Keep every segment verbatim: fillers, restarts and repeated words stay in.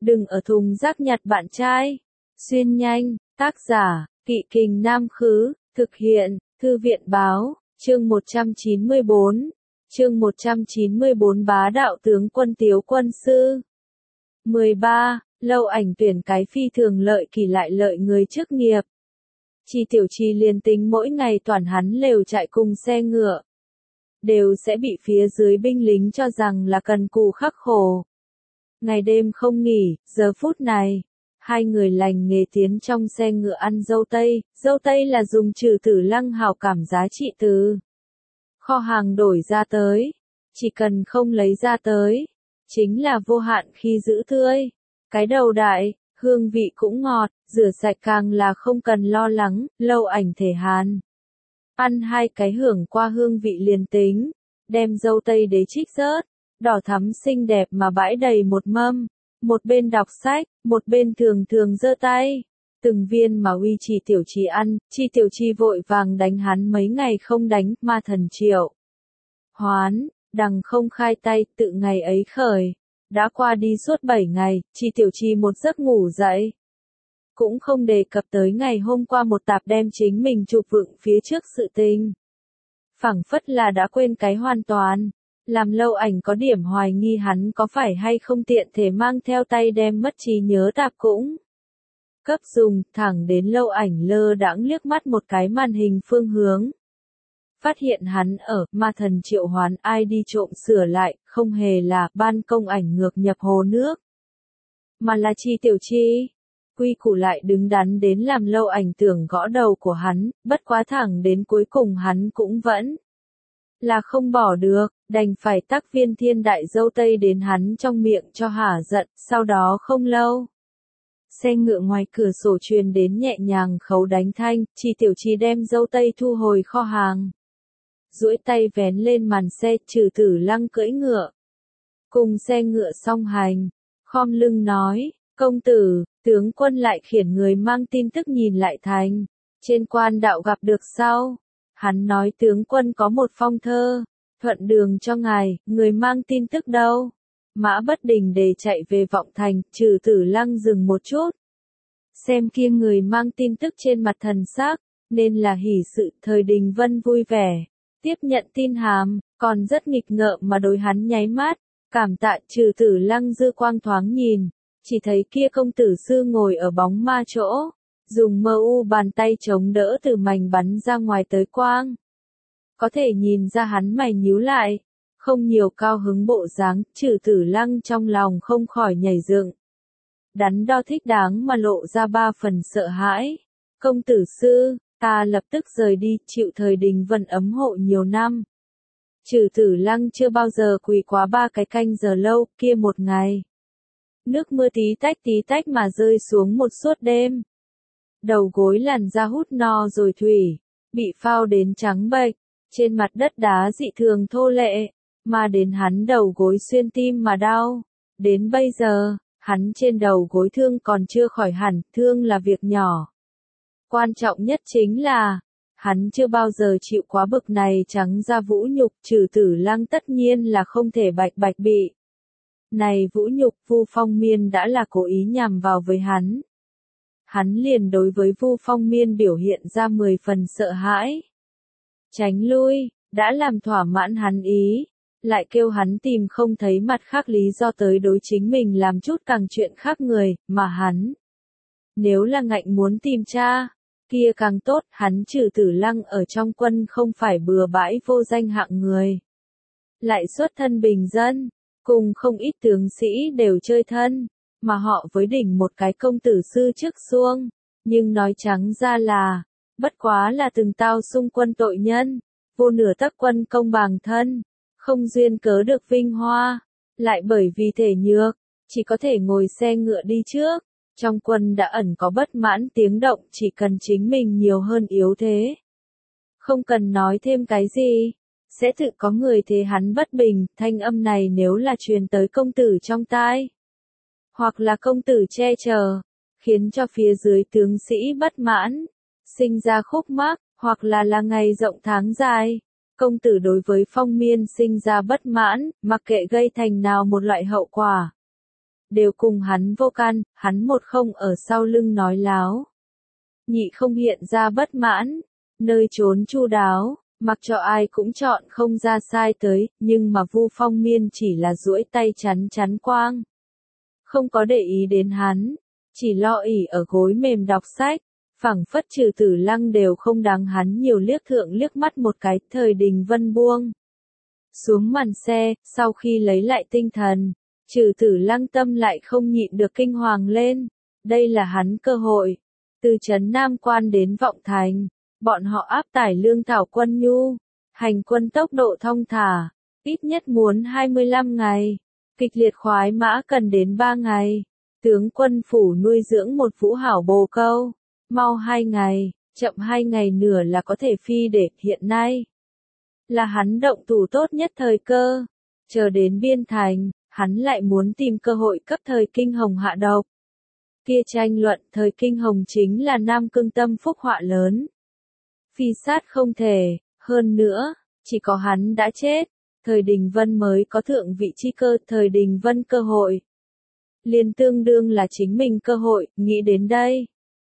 Đừng ở thùng rác nhặt bạn trai. Xuyên nhanh, tác giả, Kỵ Kình Nam Khứ, thực hiện, Thư viện báo, chương một trăm chín mươi bốn. Chương một trăm chín mươi bốn Bá đạo tướng quân Tiếu quân sư. mười ba. Lâu Ảnh tuyển cái phi thường lợi kỳ lại lợi người chức nghiệp. Chi Tiểu Chi liền tính mỗi ngày toàn hắn lều chạy cùng xe ngựa, đều sẽ bị phía dưới binh lính cho rằng là cần cù khắc khổ. Ngày đêm không nghỉ, giờ phút này, hai người lành nghề tiến trong xe ngựa ăn dâu tây, dâu tây là dùng trừ tử lăng hào cảm giá trị từ kho hàng đổi ra tới, chỉ cần không lấy ra tới, chính là vô hạn khi giữ tươi. Cái đầu đại, hương vị cũng ngọt, rửa sạch càng là không cần lo lắng. Lâu Ảnh thể hàn. Ăn hai cái hưởng qua hương vị liền tính, đem dâu tây đế trích rớt, đỏ thắm xinh đẹp mà bãi đầy một mâm, một bên đọc sách, một bên thường thường giơ tay, từng viên mà uy Chi Tiểu Chi ăn. Chi Tiểu Chi vội vàng đánh hắn mấy ngày không đánh, ma thần Triệu Hoán, đằng không khai tay, tự ngày ấy khởi. Đã qua đi suốt bảy ngày, Chi Tiểu Chi một giấc ngủ dậy, cũng không đề cập tới ngày hôm qua một tạp đem chính mình chụp vựng phía trước sự tình. Phảng phất là đã quên cái hoàn toàn, làm Lâu Ảnh có điểm hoài nghi hắn có phải hay không tiện thể mang theo tay đem mất trí nhớ tạp cũng cấp dùng, thẳng đến Lâu Ảnh lơ đãng liếc mắt một cái màn hình phương hướng. Phát hiện hắn ở ma thần Triệu Hoán i đê trộm sửa lại, không hề là ban công ảnh ngược nhập hồ nước, mà là Chi Tiểu Chi. Quy củ lại đứng đắn đến làm Lâu Ảnh tưởng gõ đầu của hắn, bất quá thẳng đến cuối cùng hắn cũng vẫn là không bỏ được, đành phải tắc viên thiên đại dâu tây đến hắn trong miệng cho hả giận. Sau đó không lâu, xe ngựa ngoài cửa sổ truyền đến nhẹ nhàng khấu đánh thanh. Chi Tiểu Chi đem dâu tây thu hồi kho hàng, duỗi tay vén lên màn xe. Trừ Tử Lăng cưỡi ngựa, cùng xe ngựa song hành, khom lưng nói, công tử, tướng quân lại khiển người mang tin tức nhìn lại thành, trên quan đạo gặp được sao? Hắn nói tướng quân có một phong thơ, thuận đường cho ngài, người mang tin tức đâu? Mã Bất Đình để chạy về Vọng Thành. Trừ Tử Lăng dừng một chút, xem kia người mang tin tức trên mặt thần sắc, nên là hỉ sự. Thời Đình Vân vui vẻ tiếp nhận tin hàm, còn rất nghịch ngợm mà đối hắn nháy mắt, cảm tạ. Trừ Tử Lăng dư quang thoáng nhìn, chỉ thấy kia công tử sư ngồi ở bóng ma chỗ, dùng mơ u bàn tay chống đỡ từ mảnh bắn ra ngoài tới quang. Có thể nhìn ra hắn mày nhíu lại, không nhiều cao hứng bộ dáng. Trừ Tử Lăng trong lòng không khỏi nhảy dựng, đắn đo thích đáng mà lộ ra ba phần sợ hãi. Công tử sư, ta lập tức rời đi, chịu Thời Đình Vân ấm hộ nhiều năm. Trừ Tử Lăng chưa bao giờ quỳ quá ba cái canh giờ lâu. Kia một ngày, nước mưa tí tách tí tách mà rơi xuống một suốt đêm. Đầu gối làn da hút no rồi thủy, bị phao đến trắng bệch, trên mặt đất đá dị thường thô lệ, mà đến hắn đầu gối xuyên tim mà đau. Đến bây giờ, hắn trên đầu gối thương còn chưa khỏi hẳn, thương là việc nhỏ. Quan trọng nhất chính là, hắn chưa bao giờ chịu quá bực này trắng da vũ nhục. Trừ Tử Lăng tất nhiên là không thể bạch bạch bị này vũ nhục. Vu Phong Miên đã là cố ý nhằm vào với hắn. Hắn liền đối với Vu Phong Miên biểu hiện ra mười phần sợ hãi, tránh lui, đã làm thỏa mãn hắn ý, lại kêu hắn tìm không thấy mặt khác lý do tới đối chính mình làm chút càng chuyện khác người, mà hắn nếu là ngạnh muốn tìm cha, kia càng tốt. Hắn Trừ Tử Lăng ở trong quân không phải bừa bãi vô danh hạng người, lại xuất thân bình dân, cùng không ít tướng sĩ đều chơi thân, mà họ với đỉnh một cái công tử sư trước xuông, nhưng nói trắng ra là, bất quá là từng tao xung quân tội nhân, vô nửa tấc quân công bằng thân, không duyên cớ được vinh hoa, lại bởi vì thể nhược, chỉ có thể ngồi xe ngựa đi trước. Trong quân đã ẩn có bất mãn tiếng động, chỉ cần chính mình nhiều hơn yếu thế, không cần nói thêm cái gì, sẽ tự có người thế hắn bất bình. Thanh âm này nếu là truyền tới công tử trong tai, hoặc là công tử che chở, khiến cho phía dưới tướng sĩ bất mãn, sinh ra khúc mắc, hoặc là là ngày rộng tháng dài, công tử đối với Phong Miên sinh ra bất mãn, mặc kệ gây thành nào một loại hậu quả, đều cùng hắn vô can, hắn một không ở sau lưng nói láo. Nhị không hiện ra bất mãn, nơi trốn chu đáo, mặc cho ai cũng chọn không ra sai tới, nhưng mà Vu Phong Miên chỉ là duỗi tay chắn chắn quang. Không có để ý đến hắn, chỉ lo ỉ ở gối mềm đọc sách, phảng phất Trừ Tử Lăng đều không đáng hắn nhiều liếc thượng liếc mắt một cái. Thời Đình Vân buông xuống màn xe, sau khi lấy lại tinh thần, Trừ Tử Lăng tâm lại không nhịn được kinh hoàng lên, đây là hắn cơ hội. Từ trấn Nam Quan đến Vọng Thành, bọn họ áp tải lương thảo quân nhu, hành quân tốc độ thong thả, ít nhất muốn hai mươi lăm ngày, kịch liệt khoái mã cần đến ba ngày, tướng quân phủ nuôi dưỡng một vũ hảo bồ câu, mau hai ngày, chậm hai ngày nửa là có thể phi để. Hiện nay là hắn động thủ tốt nhất thời cơ, chờ đến biên thành, hắn lại muốn tìm cơ hội cấp Thời Kinh Hồng hạ độc. Kia tranh luận Thời Kinh Hồng chính là Nam Cương tâm phúc họa lớn. Phi sát không thể, hơn nữa, chỉ có hắn đã chết, Thời Đình Vân mới có thượng vị chi cơ. Thời Đình Vân cơ hội liền tương đương là chính mình cơ hội. Nghĩ đến đây,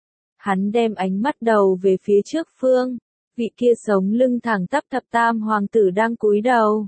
hắn đem ánh mắt đầu về phía trước phương, vị kia sống lưng thẳng tắp thập tam hoàng tử đang cúi đầu.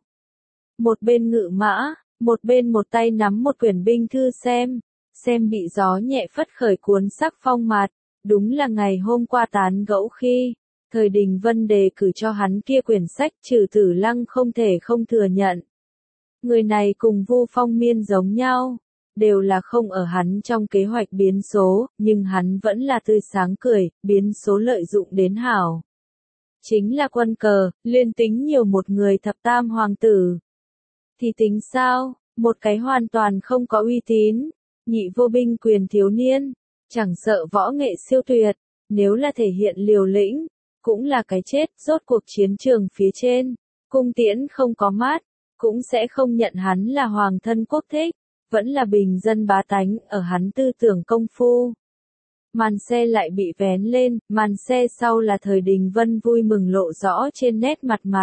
Một bên ngự mã, một bên một tay nắm một quyển binh thư xem, xem bị gió nhẹ phất khởi cuốn sắc phong mặt, đúng là ngày hôm qua tán gẫu khi, Thời Đình Vân đề cử cho hắn kia quyển sách. Trừ Tử Lăng không thể không thừa nhận. Người này cùng Vu Phong Miên giống nhau, đều là không ở hắn trong kế hoạch biến số, nhưng hắn vẫn là tươi sáng cười, biến số lợi dụng đến hảo. Chính là quân cờ, liên tính nhiều một người thập tam hoàng tử. Thì tính sao, một cái hoàn toàn không có uy tín, nhị vô binh quyền thiếu niên, chẳng sợ võ nghệ siêu tuyệt, nếu là thể hiện liều lĩnh, cũng là cái chết. Rốt cuộc chiến trường phía trên, cung tiễn không có mát, cũng sẽ không nhận hắn là hoàng thân quốc thích, vẫn là bình dân bá tánh. Ở hắn tư tưởng công phu, màn xe lại bị vén lên, màn xe sau là Thời Đình Vân vui mừng lộ rõ trên nét mặt mặt.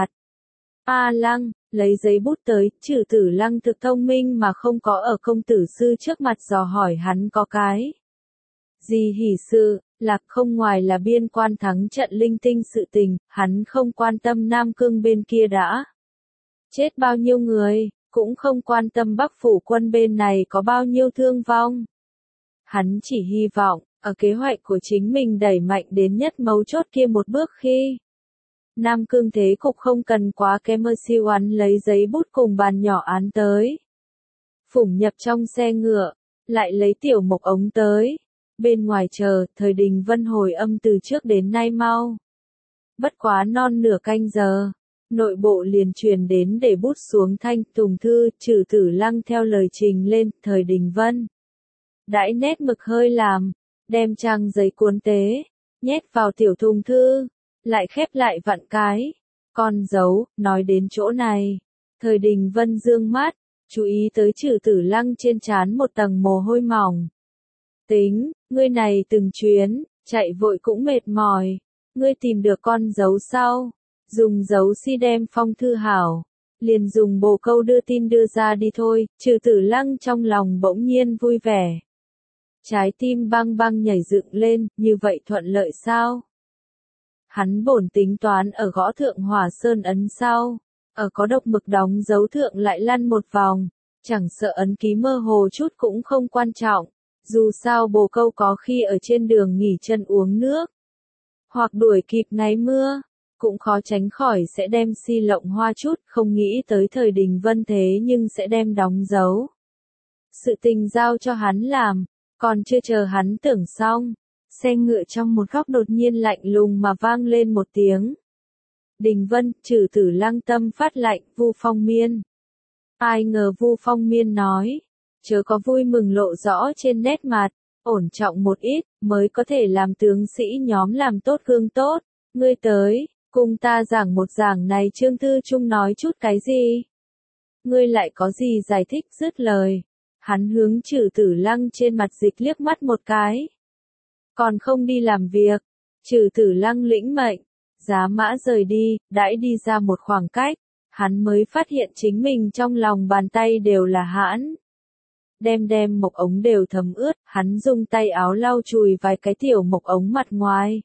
A Lăng, lấy giấy bút tới. Trừ Tử Lăng thực thông minh mà không có ở công tử sư trước mặt dò hỏi hắn có cái gì hỉ sự, lạc không ngoài là biên quan thắng trận linh tinh sự tình. Hắn không quan tâm Nam Cương bên kia đã chết bao nhiêu người, cũng không quan tâm Bắc phủ quân bên này có bao nhiêu thương vong. Hắn chỉ hy vọng, ở kế hoạch của chính mình đẩy mạnh đến nhất mấu chốt kia một bước khi Nam Cương thế cục không cần quá kém. Siêu Oán lấy giấy bút cùng bàn nhỏ án tới, phủng nhập trong xe ngựa, lại lấy tiểu mộc ống tới. Bên ngoài chờ, Thời Đình Vân hồi âm từ trước đến nay mau. Bất quá non nửa canh giờ, nội bộ liền truyền đến để bút xuống thanh. Tùng thư. Trừ Tử Lăng theo lời trình lên. Thời Đình Vân đãi nét mực hơi làm, đem trang giấy cuốn tế, nhét vào tiểu thùng thư, lại khép lại vặn cái con dấu. Nói đến chỗ này, Thời Đình Vân dương mắt, chú ý tới Trừ Tử Lăng trên trán một tầng mồ hôi mỏng. Tính, ngươi này từng chuyến, chạy vội cũng mệt mỏi, ngươi tìm được con dấu sau, dùng dấu si đem phong thư hảo, liền dùng bồ câu đưa tin đưa ra đi thôi. Trừ Tử Lăng trong lòng bỗng nhiên vui vẻ, trái tim băng băng nhảy dựng lên. Như vậy thuận lợi sao? Hắn bổn tính toán ở gõ thượng Hỏa Sơn ấn sau, ở có độc mực đóng dấu thượng lại lăn một vòng, chẳng sợ ấn ký mơ hồ chút cũng không quan trọng. Dù sao bồ câu có khi ở trên đường nghỉ chân uống nước, hoặc đuổi kịp ngày mưa, cũng khó tránh khỏi sẽ đem si lộng hoa chút. Không nghĩ tới Thời Đình Vân thế nhưng sẽ đem đóng dấu sự tình giao cho hắn làm, còn chưa chờ hắn tưởng xong, xe ngựa trong một góc đột nhiên lạnh lùng mà vang lên một tiếng. Đình Vân. Trừ Tử Lăng tâm phát lạnh. Vu Phong Miên. Ai ngờ Vu Phong Miên nói, chớ có vui mừng lộ rõ trên nét mặt, ổn trọng một ít, mới có thể làm tướng sĩ nhóm làm tốt gương tốt. Ngươi tới, cùng ta giảng một giảng này chương thư chung nói chút cái gì? Ngươi lại có gì giải thích? Dứt lời, hắn hướng Trừ Tử Lăng trên mặt dịch liếc mắt một cái. Còn không đi làm việc. Trừ Tử Lăng lĩnh mệnh, giá mã rời đi. Đãi đi ra một khoảng cách, hắn mới phát hiện chính mình trong lòng bàn tay đều là hãn. đem đem mộc ống đều thấm ướt, hắn dùng tay áo lau chùi vài cái tiểu mộc ống mặt ngoài.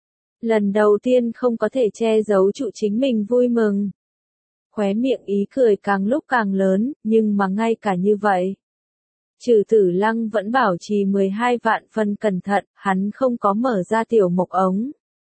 Lần đầu tiên không có thể che giấu trụ chính mình vui mừng. Khóe miệng ý cười càng lúc càng lớn, nhưng mà ngay cả như vậy. Trừ Tử Lăng vẫn bảo trì mười hai vạn phần cẩn thận, hắn không có mở ra tiểu mộc ống.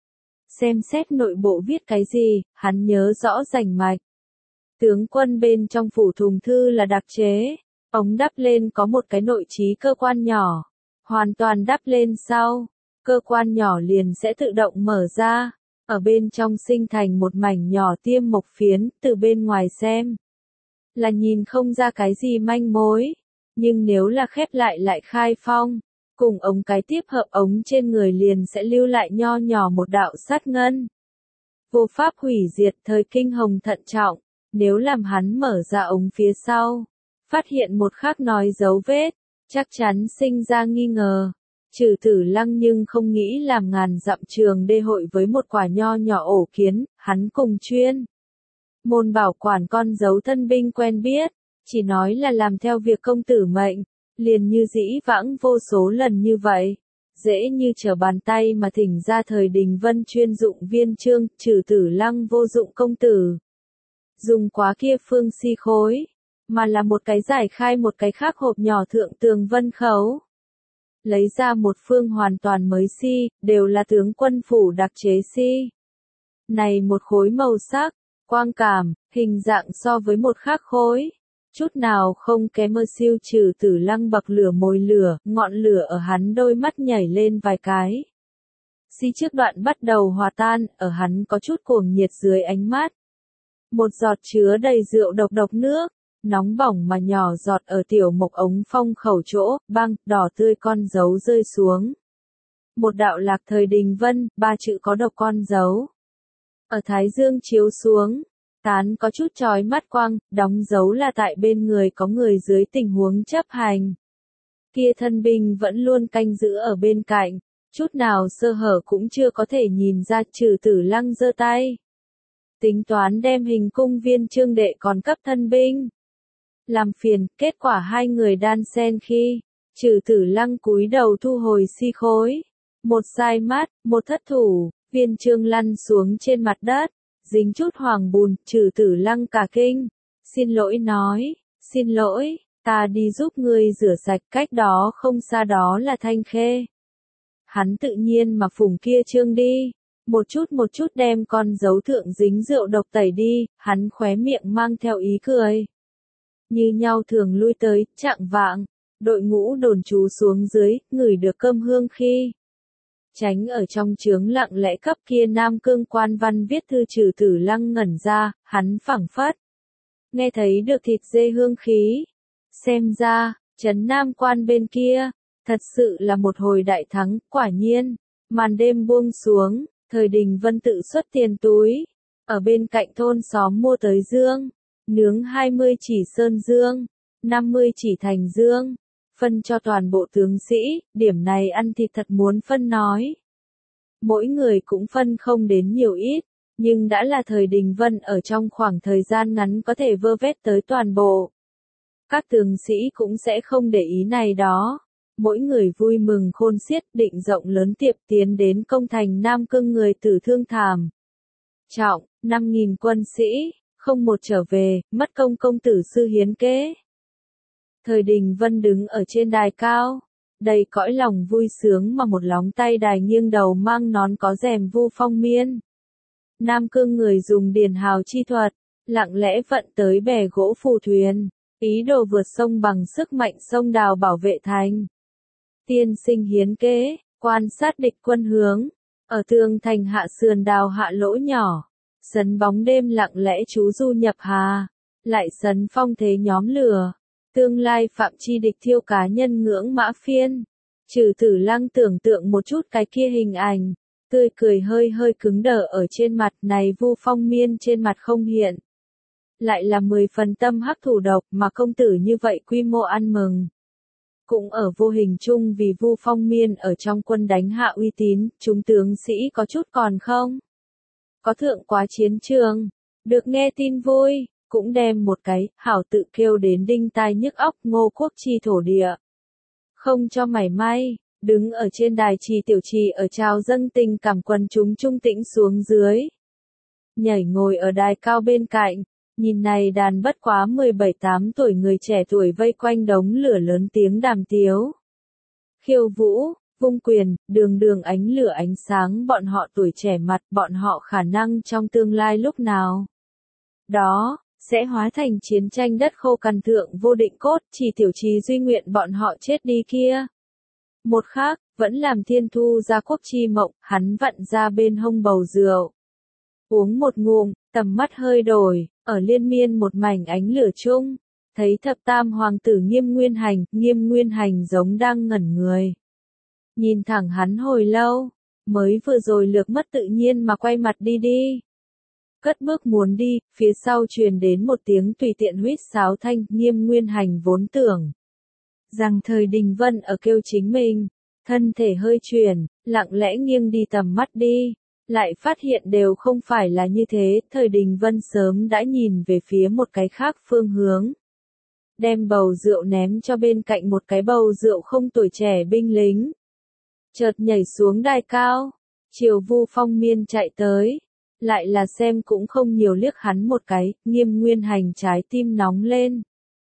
Xem xét nội bộ viết cái gì, hắn nhớ rõ rành mạch. Tướng quân bên trong phủ thùng thư là đặc chế, ống đắp lên có một cái nội trí cơ quan nhỏ, hoàn toàn đắp lên sau, cơ quan nhỏ liền sẽ tự động mở ra, ở bên trong sinh thành một mảnh nhỏ tiêm mộc phiến, từ bên ngoài xem. Là nhìn không ra cái gì manh mối, nhưng nếu là khép lại lại khai phong, cùng ống cái tiếp hợp ống trên người liền sẽ lưu lại nho nhỏ một đạo sát ngân. Vô pháp hủy diệt thời kinh hồng thận trọng, nếu làm hắn mở ra ống phía sau, phát hiện một khắc nói dấu vết, chắc chắn sinh ra nghi ngờ. Trừ Tử Lăng nhưng không nghĩ làm ngàn dặm trường đê hội với một quả nho nhỏ ổ kiến, hắn cùng chuyên môn bảo quản con dấu thân binh quen biết, chỉ nói là làm theo việc công tử mệnh, liền như dĩ vãng vô số lần như vậy, dễ như trở bàn tay mà thỉnh ra thời Đình Vân chuyên dụng viên chương, Trừ Tử Lăng vô dụng công tử. Dùng quá kia phương si khối, mà là một cái giải khai một cái khác hộp nhỏ thượng tường vân khấu. Lấy ra một phương hoàn toàn mới si, đều là tướng quân phủ đặc chế si. Này một khối màu sắc, quang cảm, hình dạng so với một khác khối, chút nào không kém mơ siêu. Trừ Tử Lăng bậc lửa mồi lửa, ngọn lửa ở hắn đôi mắt nhảy lên vài cái. Si trước đoạn bắt đầu hòa tan, ở hắn có chút cuồng nhiệt dưới ánh mắt. Một giọt chứa đầy rượu độc độc nước, nóng bỏng mà nhỏ giọt ở tiểu mộc ống phong khẩu chỗ, băng, đỏ tươi con dấu rơi xuống. Một đạo lạc thời Đình Vân, ba chữ có độc con dấu. Ở thái dương chiếu xuống, tán có chút chói mắt quang, đóng dấu là tại bên người có người dưới tình huống chấp hành. Kia thân binh vẫn luôn canh giữ ở bên cạnh, chút nào sơ hở cũng chưa có thể nhìn ra. Trừ Tử Lăng giơ tay. Tính toán đem hình cung viên chương đệ còn cấp thân binh. Làm phiền, kết quả hai người đan xen khi, Trừ Tử Lăng cúi đầu thu hồi si khối. Một sai mắt, một thất thủ, viên chương lăn xuống trên mặt đất, dính chút hoàng bùn. Trừ Tử Lăng cả kinh, xin lỗi nói, xin lỗi, ta đi giúp ngươi rửa sạch, cách đó không xa đó là Thanh Khê. Hắn tự nhiên mà phủng kia chương đi, một chút một chút đem con dấu thượng dính rượu độc tẩy đi, hắn khóe miệng mang theo ý cười. Như nhau thường lui tới, chạng vạng, đội ngũ đồn trú xuống dưới, ngửi được cơm hương khi. Tránh ở trong chướng lặng lẽ cấp kia Nam Cương quan văn viết thư. Trừ Tử Lăng ngẩn ra, hắn phảng phất nghe thấy được thịt dê hương khí. Xem ra, trấn Nam quan bên kia, thật sự là một hồi đại thắng. Quả nhiên, màn đêm buông xuống, thời Đình Vân tự xuất tiền túi, ở bên cạnh thôn xóm mua tới dương, nướng hai mươi chỉ sơn dương, năm mươi chỉ thành dương, phân cho toàn bộ tướng sĩ. Điểm này ăn thịt thật muốn phân nói. Mỗi người cũng phân không đến nhiều ít, nhưng đã là thời Đình Vân ở trong khoảng thời gian ngắn có thể vơ vét tới toàn bộ. Các tướng sĩ cũng sẽ không để ý này đó. Mỗi người vui mừng khôn xiết, định rộng lớn tiệp tiến đến công thành Nam Cương, người tử thương thảm trọng, năm nghìn quân sĩ, không một trở về, mất công công tử sư hiến kế. Thời Đình Vân đứng ở trên đài cao, đầy cõi lòng vui sướng mà một lóng tay đài nghiêng đầu mang nón có rèm Vu Phong Miên. Nam Cương người dùng điền hào chi thuật, lặng lẽ vận tới bè gỗ phù thuyền, ý đồ vượt sông bằng sức mạnh sông đào bảo vệ thành. Tiên sinh hiến kế, quan sát địch quân hướng, ở tường thành hạ sườn đào hạ lỗ nhỏ, sấn bóng đêm lặng lẽ trú du nhập hà, lại sấn phong thế nhóm lửa, tương lai phạm chi địch thiêu cá nhân ngưỡng mã phiên. Trừ Tử Lăng tưởng tượng một chút cái kia hình ảnh, tươi cười hơi hơi cứng đờ ở trên mặt. Này Vu Phong Miên trên mặt không hiện, lại là mười phần tâm hắc thủ độc, mà công tử như vậy quy mô ăn mừng. Cũng ở vô hình chung vì Vu Phong Miên ở trong quân đánh hạ uy tín, chúng tướng sĩ có chút còn không có thượng quá chiến trường. Được nghe tin vui, cũng đem một cái hảo tự kêu đến đinh tai nhức óc Ngô Quốc Chi thổ địa. Không cho mảy may, đứng ở trên đài trì tiểu trì ở trào dâng tình cảm quần chúng trung tĩnh xuống dưới. Nhảy ngồi ở đài cao bên cạnh, nhìn này đàn bất quá mười bảy tám tuổi người trẻ tuổi vây quanh đống lửa lớn tiếng đàm tiếu. Khiêu vũ, vung quyền, đường đường ánh lửa ánh sáng bọn họ tuổi trẻ mặt bọn họ khả năng trong tương lai lúc nào. Đó, sẽ hóa thành chiến tranh đất khô cằn thượng vô định cốt, chỉ tiểu trì duy nguyện bọn họ chết đi kia. Một khác, vẫn làm thiên thu ra quốc chi mộng, hắn vặn ra bên hông bầu rượu. Uống một ngụm, tầm mắt hơi đổi, ở liên miên một mảnh ánh lửa chung, thấy thập tam hoàng tử Nghiêm Nguyên Hành, Nghiêm Nguyên Hành giống đang ngẩn người. Nhìn thẳng hắn hồi lâu, mới vừa rồi lược mất tự nhiên mà quay mặt đi đi. Cất bước muốn đi, phía sau truyền đến một tiếng tùy tiện huýt sáo thanh, Nghiêm Nguyên Hành vốn tưởng rằng Thời Đình Vân ở kêu chính mình, thân thể hơi chuyển, lặng lẽ nghiêng đi tầm mắt đi, lại phát hiện đều không phải là như thế, Thời Đình Vân sớm đã nhìn về phía một cái khác phương hướng. Đem bầu rượu ném cho bên cạnh một cái bầu rượu không tuổi trẻ binh lính. Chợt nhảy xuống đài cao, chiều Vu Phong Miên chạy tới, lại là xem cũng không nhiều liếc hắn một cái, Nghiêm Nguyên Hành trái tim nóng lên.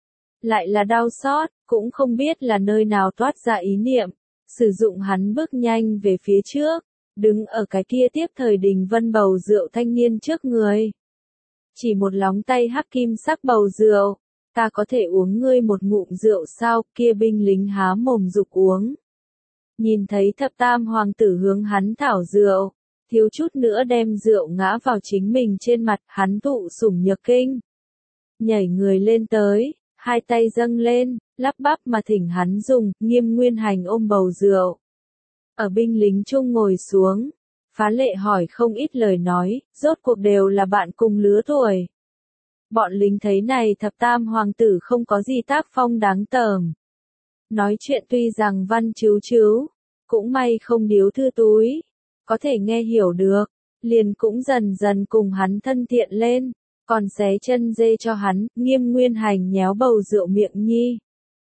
Lại là đau xót, cũng không biết là nơi nào toát ra ý niệm, sử dụng hắn bước nhanh về phía trước, đứng ở cái kia tiếp Thời Đình Vân bầu rượu thanh niên trước người. Chỉ một lóng tay hắc kim sắc bầu rượu, ta có thể uống ngươi một ngụm rượu sao, kia binh lính há mồm dục uống. Nhìn thấy thập tam hoàng tử hướng hắn thảo rượu, thiếu chút nữa đem rượu ngã vào chính mình trên mặt, hắn thụ sủng nhược kinh. Nhảy người lên tới, hai tay dâng lên, lắp bắp mà thỉnh hắn dùng, Nghiêm Nguyên Hành ôm bầu rượu. Ở binh lính chung ngồi xuống, phá lệ hỏi không ít lời nói, rốt cuộc đều là bạn cùng lứa tuổi. Bọn lính thấy này thập tam hoàng tử không có gì tác phong đáng tởm. Nói chuyện tuy rằng văn chiếu chiếu, cũng may không điếu thư túi, có thể nghe hiểu được, liền cũng dần dần cùng hắn thân thiện lên, còn xé chân dê cho hắn, Nghiêm Nguyên Hành nhéo bầu rượu miệng nhi.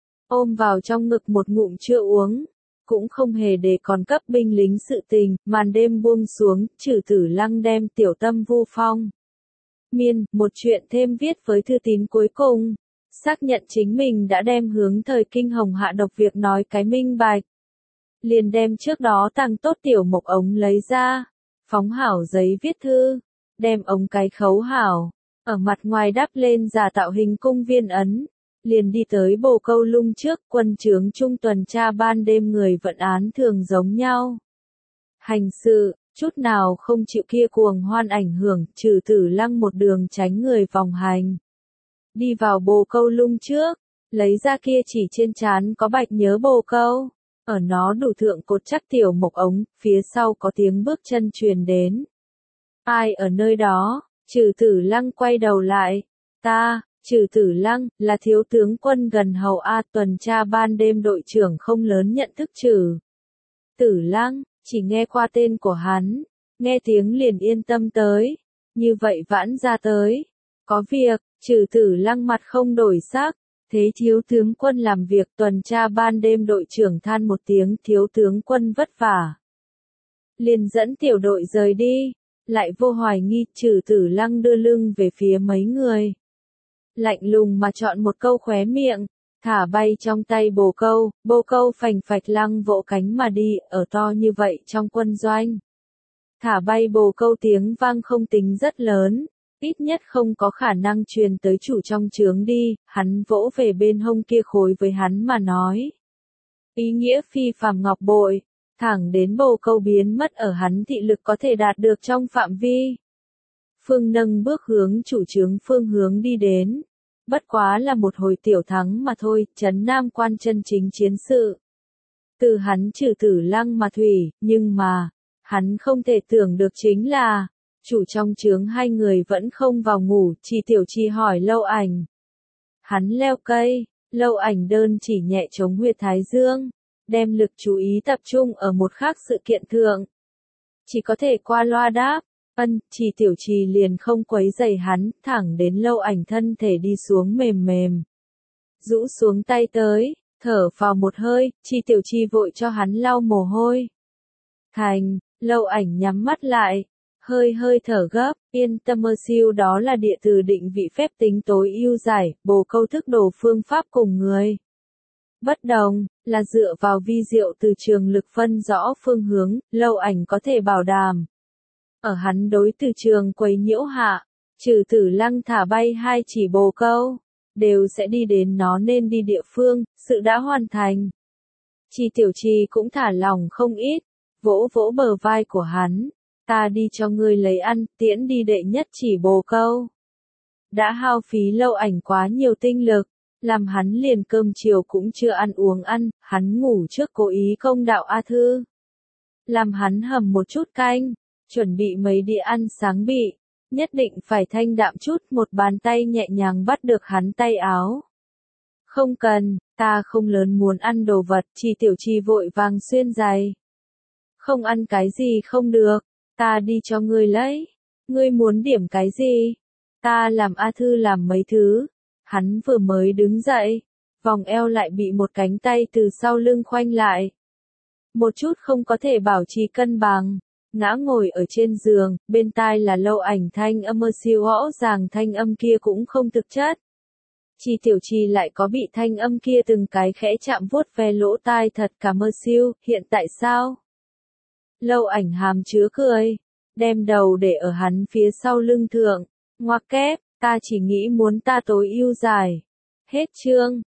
Ôm vào trong ngực một ngụm chưa uống, cũng không hề để còn cấp binh lính sự tình, màn đêm buông xuống, Trử Tử Lăng đem tiểu tâm Vu Phong Miên, một chuyện thêm viết với thư tín cuối cùng, xác nhận chính mình đã đem hướng thời kinh hồng hạ độc việc nói cái minh bạch. Liền đem trước đó tàng tốt tiểu mộc ống lấy ra, phóng hảo giấy viết thư, đem ống cái khấu hảo, ở mặt ngoài đắp lên giả tạo hình cung viên ấn, liền đi tới Bồ Câu Lung trước, quân trướng trung tuần tra ban đêm người vận án thường giống nhau. Hành sự, chút nào không chịu kia cuồng hoan ảnh hưởng, Trừ Tử Lăng một đường tránh người vòng hành. Đi vào Bồ Câu Lung trước, lấy ra kia chỉ trên trán có bạch nhớ bồ câu, ở nó đủ thượng cột chắc tiểu mộc ống, phía sau có tiếng bước chân truyền đến. Ai ở nơi đó? Trừ Tử Lăng quay đầu lại. Ta, Trừ Tử Lăng, là thiếu tướng quân gần hầu A, tuần tra ban đêm đội trưởng không lớn nhận thức Trừ Tử Lăng, chỉ nghe qua tên của hắn, nghe tiếng liền yên tâm tới, như vậy vãn ra tới. Có việc, Trừ Tử Lăng mặt không đổi sắc, thế thiếu tướng quân làm việc tuần tra ban đêm đội trưởng than một tiếng, thiếu tướng quân vất vả. Liền dẫn tiểu đội rời đi, lại vô hoài nghi, Trừ Tử Lăng đưa lưng về phía mấy người. Lạnh lùng mà chọn một câu khóe miệng, thả bay trong tay bồ câu, bồ câu phành phạch lăng vỗ cánh mà đi, ở to như vậy trong quân doanh. Thả bay bồ câu tiếng vang không tính rất lớn, ít nhất không có khả năng truyền tới chủ trong trướng đi, hắn vỗ về bên hông kia khối với hắn mà nói. Ý nghĩa phi phàm ngọc bội, thẳng đến bồ câu biến mất ở hắn thị lực có thể đạt được trong phạm vi. Phương nâng bước hướng chủ trướng phương hướng đi đến. Bất quá là một hồi tiểu thắng mà thôi, trấn Nam quan chân chính chiến sự. Từ hắn Trừ Tử Lăng mà thủy, nhưng mà, hắn không thể tưởng được chính là, chủ trong trướng hai người vẫn không vào ngủ, chỉ tiểu trì hỏi Lâu Ảnh. Hắn leo cây, Lâu Ảnh đơn chỉ nhẹ chống huyệt thái dương, đem lực chú ý tập trung ở một khác sự kiện thượng. Chỉ có thể qua loa đáp, Ân, Trì Tiểu Trì liền không quấy rầy hắn, thẳng đến Lâu Ảnh thân thể đi xuống mềm mềm. Rũ xuống tay tới, thở vào một hơi, Trì Tiểu Trì vội cho hắn lau mồ hôi. Thành, Lâu Ảnh nhắm mắt lại, hơi hơi thở gấp, yên tâm mơ siêu đó là địa từ định vị phép tính tối ưu giải, bồ câu thức đồ phương pháp cùng người. Bất đồng, là dựa vào vi diệu từ trường lực phân rõ phương hướng, Lâu Ảnh có thể bảo đảm. Ở hắn đối từ trường quấy nhiễu hạ, trừ tử lăng thả bay hai chỉ bồ câu, đều sẽ đi đến nó nên đi địa phương, sự đã hoàn thành. Trì Tiểu Trì cũng thả lòng không ít, vỗ vỗ bờ vai của hắn, ta đi cho ngươi lấy ăn, tiễn đi đệ nhất chỉ bồ câu. Đã hao phí Lâu Ảnh quá nhiều tinh lực, làm hắn liền cơm chiều cũng chưa ăn uống ăn, hắn ngủ trước cố ý công đạo A Thư. Làm hắn hầm một chút canh, chuẩn bị mấy đĩa ăn sáng bị, nhất định phải thanh đạm chút, một bàn tay nhẹ nhàng bắt được hắn tay áo. Không cần, ta không lớn muốn ăn đồ vật, Trì Tiểu Trì vội vàng xuyên giày. Không ăn cái gì không được, ta đi cho ngươi lấy. Ngươi muốn điểm cái gì? Ta làm A Thư làm mấy thứ. Hắn vừa mới đứng dậy, vòng eo lại bị một cánh tay từ sau lưng khoanh lại. Một chút không có thể bảo trì cân bằng, ngã ngồi ở trên giường, bên tai là Lâu Ảnh thanh âm mơ siêu rõ ràng, thanh âm kia cũng không thực chất. Trì Tiểu Trì lại có bị thanh âm kia từng cái khẽ chạm vuốt ve lỗ tai thật cả mơ siêu, hiện tại sao? Lâu Ảnh hàm chứa cười, đem đầu để ở hắn phía sau lưng thượng, ngoặc kép, ta chỉ nghĩ muốn ta tối ưu giải. Hết chương.